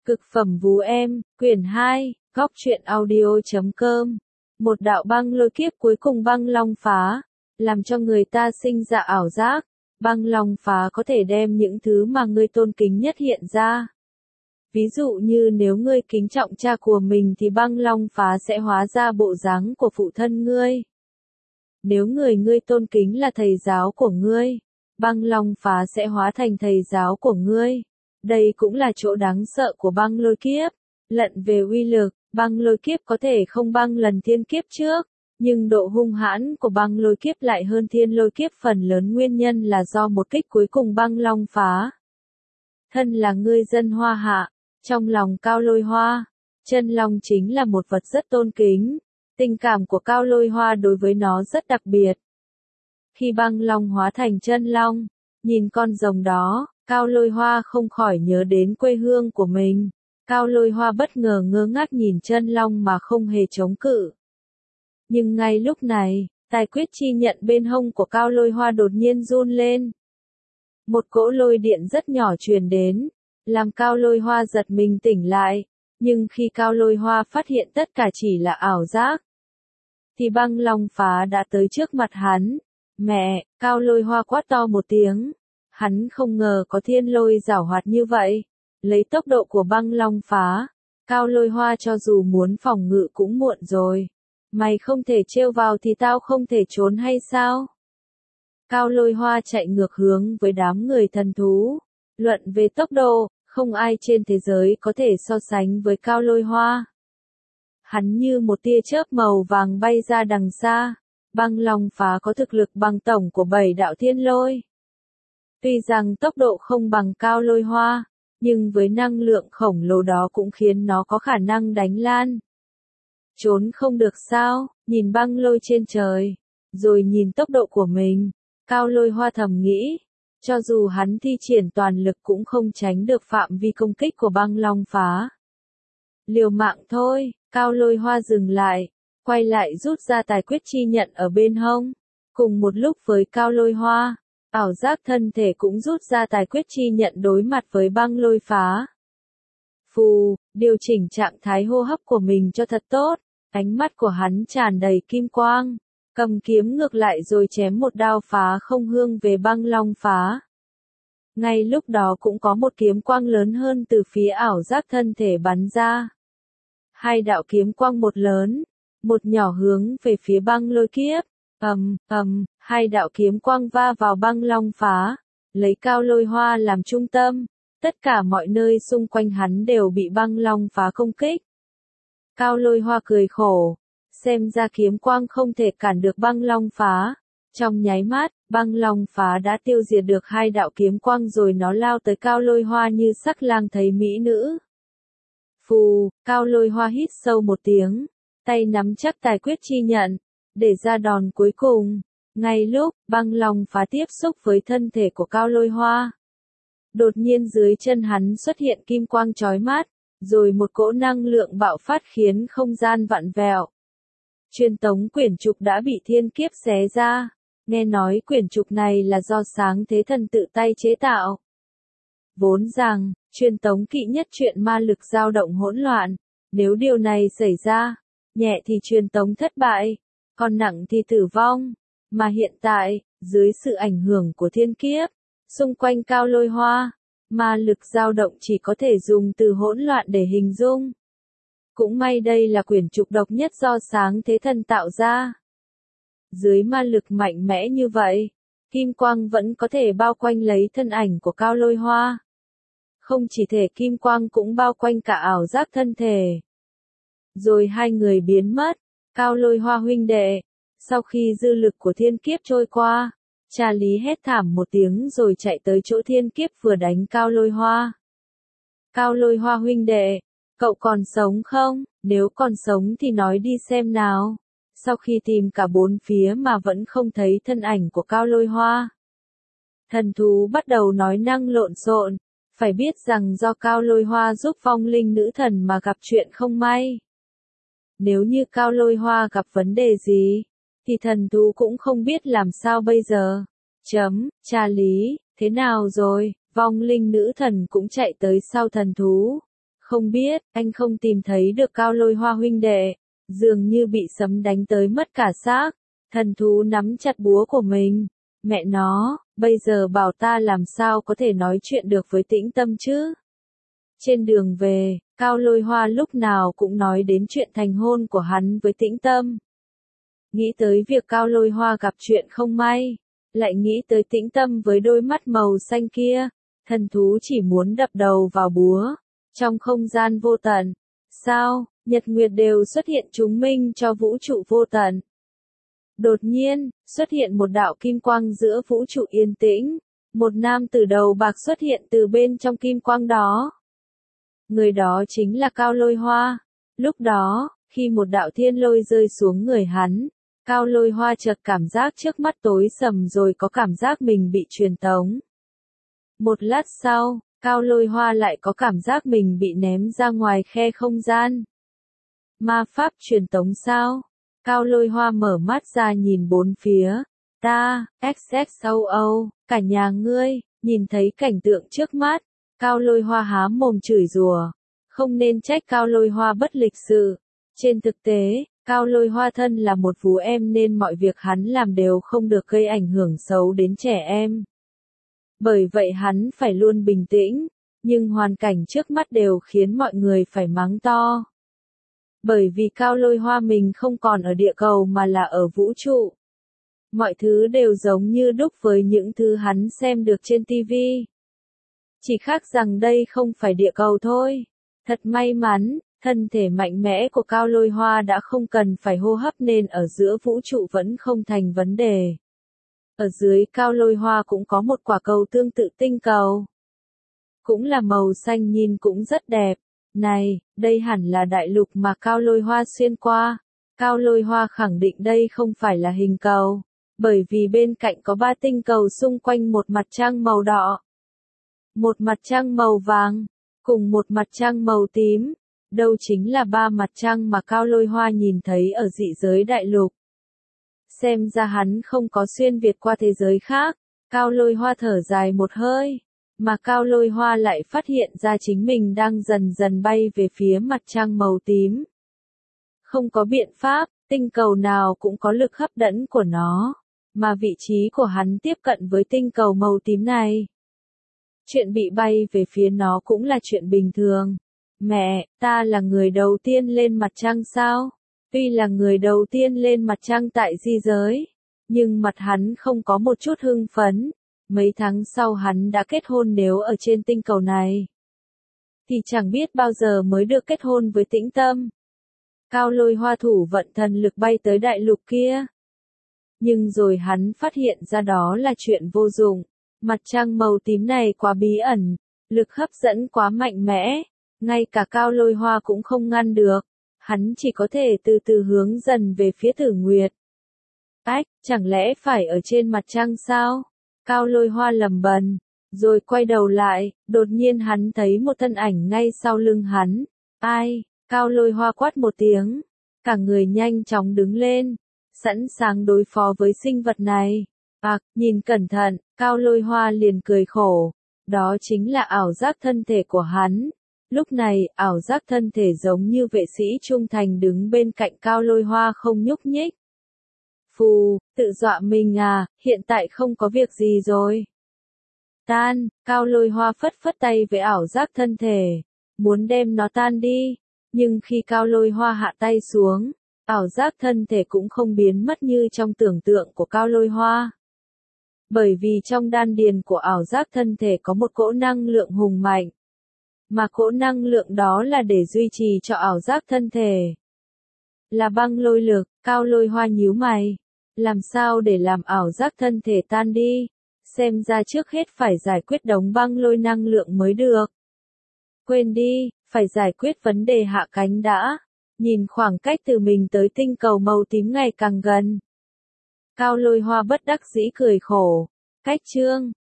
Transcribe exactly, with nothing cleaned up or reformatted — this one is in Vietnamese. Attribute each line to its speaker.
Speaker 1: Cực phẩm vú em, quyển hai, góc truyện audio chấm com. Một đạo băng lôi kiếp cuối cùng băng long phá, làm cho người ta sinh ra ảo giác. Băng long phá có thể đem những thứ mà ngươi tôn kính nhất hiện ra. Ví dụ như nếu ngươi kính trọng cha của mình thì băng long phá sẽ hóa ra bộ dáng của phụ thân ngươi. Nếu người ngươi tôn kính là thầy giáo của ngươi, băng long phá sẽ hóa thành thầy giáo của ngươi. Đây cũng là chỗ đáng sợ của băng lôi kiếp. Lận về uy lực, băng lôi kiếp có thể không băng lần thiên kiếp trước, nhưng độ hung hãn của băng lôi kiếp lại hơn thiên lôi kiếp, phần lớn nguyên nhân là do một kích cuối cùng băng long phá. Thân là ngươi dân Hoa Hạ, trong lòng Cao Lôi Hoa, chân long chính là một vật rất tôn kính. Tình cảm của Cao Lôi Hoa đối với nó rất đặc biệt. Khi băng long hóa thành chân long, nhìn con rồng đó, Cao Lôi Hoa không khỏi nhớ đến quê hương của mình. Cao Lôi Hoa bất ngờ ngơ ngác nhìn chân long mà không hề chống cự. Nhưng ngay lúc này, tài quyết chi nhận bên hông của Cao Lôi Hoa đột nhiên run lên. Một cỗ lôi điện rất nhỏ truyền đến, làm Cao Lôi Hoa giật mình tỉnh lại. Nhưng khi Cao Lôi Hoa phát hiện tất cả chỉ là ảo giác, thì băng long phá đã tới trước mặt hắn. Mẹ, Cao Lôi Hoa quát to một tiếng. Hắn không ngờ có thiên lôi giảo hoạt như vậy. Lấy tốc độ của băng long phá, Cao Lôi Hoa cho dù muốn phòng ngự cũng muộn rồi. Mày không thể trêu vào thì tao không thể trốn hay sao? Cao Lôi Hoa chạy ngược hướng với đám người thần thú. Luận về tốc độ, không ai trên thế giới có thể so sánh với Cao Lôi Hoa. Hắn như một tia chớp màu vàng bay ra đằng xa. Băng long phá có thực lực bằng tổng của bảy đạo thiên lôi. Tuy rằng tốc độ không bằng Cao Lôi Hoa, nhưng với năng lượng khổng lồ đó cũng khiến nó có khả năng đánh lan. Trốn không được sao, nhìn băng lôi trên trời, rồi nhìn tốc độ của mình, Cao Lôi Hoa thầm nghĩ, cho dù hắn thi triển toàn lực cũng không tránh được phạm vi công kích của băng long phá. Liều mạng thôi, Cao Lôi Hoa dừng lại, quay lại rút ra tài quyết chi nhận ở bên hông. Cùng một lúc với Cao Lôi Hoa, ảo giác thân thể cũng rút ra tài quyết chi nhận đối mặt với băng lôi phá. Phù, điều chỉnh trạng thái hô hấp của mình cho thật tốt, ánh mắt của hắn tràn đầy kim quang, cầm kiếm ngược lại rồi chém một đao phá không hương về băng long phá. Ngay lúc đó cũng có một kiếm quang lớn hơn từ phía ảo giác thân thể bắn ra. Hai đạo kiếm quang, một lớn, một nhỏ hướng về phía băng lôi kiếp. Ầm, ầm, hai đạo kiếm quang va vào băng long phá, lấy Cao Lôi Hoa làm trung tâm, tất cả mọi nơi xung quanh hắn đều bị băng long phá công kích. Cao Lôi Hoa cười khổ, xem ra kiếm quang không thể cản được băng long phá. Trong nháy mắt, băng long phá đã tiêu diệt được hai đạo kiếm quang rồi nó lao tới Cao Lôi Hoa như sắc lang thấy mỹ nữ. Phù, Cao Lôi Hoa hít sâu một tiếng, tay nắm chắc tài quyết chi nhận, để ra đòn cuối cùng. Ngay lúc băng long phá tiếp xúc với thân thể của Cao Lôi Hoa, đột nhiên dưới chân hắn xuất hiện kim quang chói mắt, rồi một cỗ năng lượng bạo phát khiến không gian vặn vẹo. Truyền tống quyển trục đã bị thiên kiếp xé ra. Nghe nói quyển trục này là do Sáng Thế Thần tự tay chế tạo. Vốn rằng, truyền tống kỵ nhất chuyện ma lực dao động hỗn loạn. Nếu điều này xảy ra, nhẹ thì truyền tống thất bại, còn nặng thì tử vong. Mà hiện tại, dưới sự ảnh hưởng của thiên kiếp, xung quanh Cao Lôi Hoa, ma lực dao động chỉ có thể dùng từ hỗn loạn để hình dung. Cũng may đây là quyển trục độc nhất do Sáng Thế Thần tạo ra. Dưới ma lực mạnh mẽ như vậy, kim quang vẫn có thể bao quanh lấy thân ảnh của Cao Lôi Hoa. Không chỉ thể kim quang cũng bao quanh cả ảo giác thân thể. Rồi hai người biến mất. Cao Lôi Hoa huynh đệ, sau khi dư lực của thiên kiếp trôi qua, Cha Lý hét thảm một tiếng rồi chạy tới chỗ thiên kiếp vừa đánh Cao Lôi Hoa. Cao Lôi Hoa huynh đệ, cậu còn sống không? Nếu còn sống thì nói đi xem nào. Sau khi tìm cả bốn phía mà vẫn không thấy thân ảnh của Cao Lôi Hoa, thần thú bắt đầu nói năng lộn xộn. Phải biết rằng do Cao Lôi Hoa giúp vong linh nữ thần mà gặp chuyện không may. Nếu như Cao Lôi Hoa gặp vấn đề gì, thì thần thú cũng không biết làm sao bây giờ. Chấm, Cha Lý, thế nào rồi? Vong linh nữ thần cũng chạy tới sau thần thú. Không biết, anh không tìm thấy được Cao Lôi Hoa huynh đệ, dường như bị sấm đánh tới mất cả xác. Thần thú nắm chặt búa của mình. Mẹ nó, bây giờ bảo ta làm sao có thể nói chuyện được với Tĩnh Tâm chứ? Trên đường về, Cao Lôi Hoa lúc nào cũng nói đến chuyện thành hôn của hắn với Tĩnh Tâm. Nghĩ tới việc Cao Lôi Hoa gặp chuyện không may, lại nghĩ tới Tĩnh Tâm với đôi mắt màu xanh kia, thần thú chỉ muốn đập đầu vào búa. Trong không gian vô tận, sao, nhật nguyệt đều xuất hiện chứng minh cho vũ trụ vô tận. Đột nhiên, xuất hiện một đạo kim quang giữa vũ trụ yên tĩnh, một nam tử đầu bạc xuất hiện từ bên trong kim quang đó. Người đó chính là Cao Lôi Hoa. Lúc đó, khi một đạo thiên lôi rơi xuống người hắn, Cao Lôi Hoa chợt cảm giác trước mắt tối sầm rồi có cảm giác mình bị truyền tống. Một lát sau, Cao Lôi Hoa lại có cảm giác mình bị ném ra ngoài khe không gian. Ma pháp truyền tống sao? Cao Lôi Hoa mở mắt ra nhìn bốn phía. Ta, ích ích o o, cả nhà ngươi, nhìn thấy cảnh tượng trước mắt. Cao Lôi Hoa há mồm chửi rủa. Không nên trách Cao Lôi Hoa bất lịch sự. Trên thực tế, Cao Lôi Hoa thân là một phú em nên mọi việc hắn làm đều không được gây ảnh hưởng xấu đến trẻ em. Bởi vậy hắn phải luôn bình tĩnh, nhưng hoàn cảnh trước mắt đều khiến mọi người phải mắng to. Bởi vì Cao Lôi Hoa mình không còn ở địa cầu mà là ở vũ trụ. Mọi thứ đều giống như đúc với những thứ hắn xem được trên ti vi. Chỉ khác rằng đây không phải địa cầu thôi. Thật may mắn, thân thể mạnh mẽ của Cao Lôi Hoa đã không cần phải hô hấp nên ở giữa vũ trụ vẫn không thành vấn đề. Ở dưới Cao Lôi Hoa cũng có một quả cầu tương tự tinh cầu. Cũng là màu xanh nhìn cũng rất đẹp. Này, đây hẳn là đại lục mà Cao Lôi Hoa xuyên qua. Cao Lôi Hoa khẳng định đây không phải là hình cầu. Bởi vì bên cạnh có ba tinh cầu xung quanh một mặt trăng màu đỏ. Một mặt trăng màu vàng. Cùng một mặt trăng màu tím. Đâu chính là ba mặt trăng mà Cao Lôi Hoa nhìn thấy ở dị giới đại lục. Xem ra hắn không có xuyên việt qua thế giới khác. Cao Lôi Hoa thở dài một hơi. Mà Cao Lôi Hoa lại phát hiện ra chính mình đang dần dần bay về phía mặt trăng màu tím. Không có biện pháp, tinh cầu nào cũng có lực hấp dẫn của nó. Mà vị trí của hắn tiếp cận với tinh cầu màu tím này. Chuyện bị bay về phía nó cũng là chuyện bình thường. Mẹ, ta là người đầu tiên lên mặt trăng sao? Tuy là người đầu tiên lên mặt trăng tại di giới, nhưng mặt hắn không có một chút hưng phấn. Mấy tháng sau hắn đã kết hôn nếu ở trên tinh cầu này. Thì chẳng biết bao giờ mới được kết hôn với Tĩnh Tâm. Cao Lôi Hoa thủ vận thần lực bay tới đại lục kia. Nhưng rồi hắn phát hiện ra đó là chuyện vô dụng. Mặt trăng màu tím này quá bí ẩn, lực hấp dẫn quá mạnh mẽ, ngay cả Cao Lôi Hoa cũng không ngăn được. Hắn chỉ có thể từ từ hướng dần về phía Tử Nguyệt. Ách, chẳng lẽ phải ở trên mặt trăng sao? Cao Lôi Hoa lẩm bẩm, rồi quay đầu lại, đột nhiên hắn thấy một thân ảnh ngay sau lưng hắn. Ai? Cao Lôi Hoa quát một tiếng, cả người nhanh chóng đứng lên, sẵn sàng đối phó với sinh vật này. À, nhìn cẩn thận, Cao Lôi Hoa liền cười khổ. Đó chính là ảo giác thân thể của hắn. Lúc này, ảo giác thân thể giống như vệ sĩ trung thành đứng bên cạnh Cao Lôi Hoa không nhúc nhích. Phù, tự dọa mình à, hiện tại không có việc gì rồi. Tan, Cao Lôi Hoa phất phất tay với ảo giác thân thể, muốn đem nó tan đi. Nhưng khi Cao Lôi Hoa hạ tay xuống, ảo giác thân thể cũng không biến mất như trong tưởng tượng của Cao Lôi Hoa. Bởi vì trong đan điền của ảo giác thân thể có một cỗ năng lượng hùng mạnh. Mà cỗ năng lượng đó là để duy trì cho ảo giác thân thể. Là băng lôi lực, Cao Lôi Hoa nhíu mày. Làm sao để làm ảo giác thân thể tan đi? Xem ra trước hết phải giải quyết đống băng lôi năng lượng mới được. Quên đi, phải giải quyết vấn đề hạ cánh đã. Nhìn khoảng cách từ mình tới tinh cầu màu tím ngày càng gần. Cao Lôi Hoa bất đắc dĩ cười khổ. Cách chương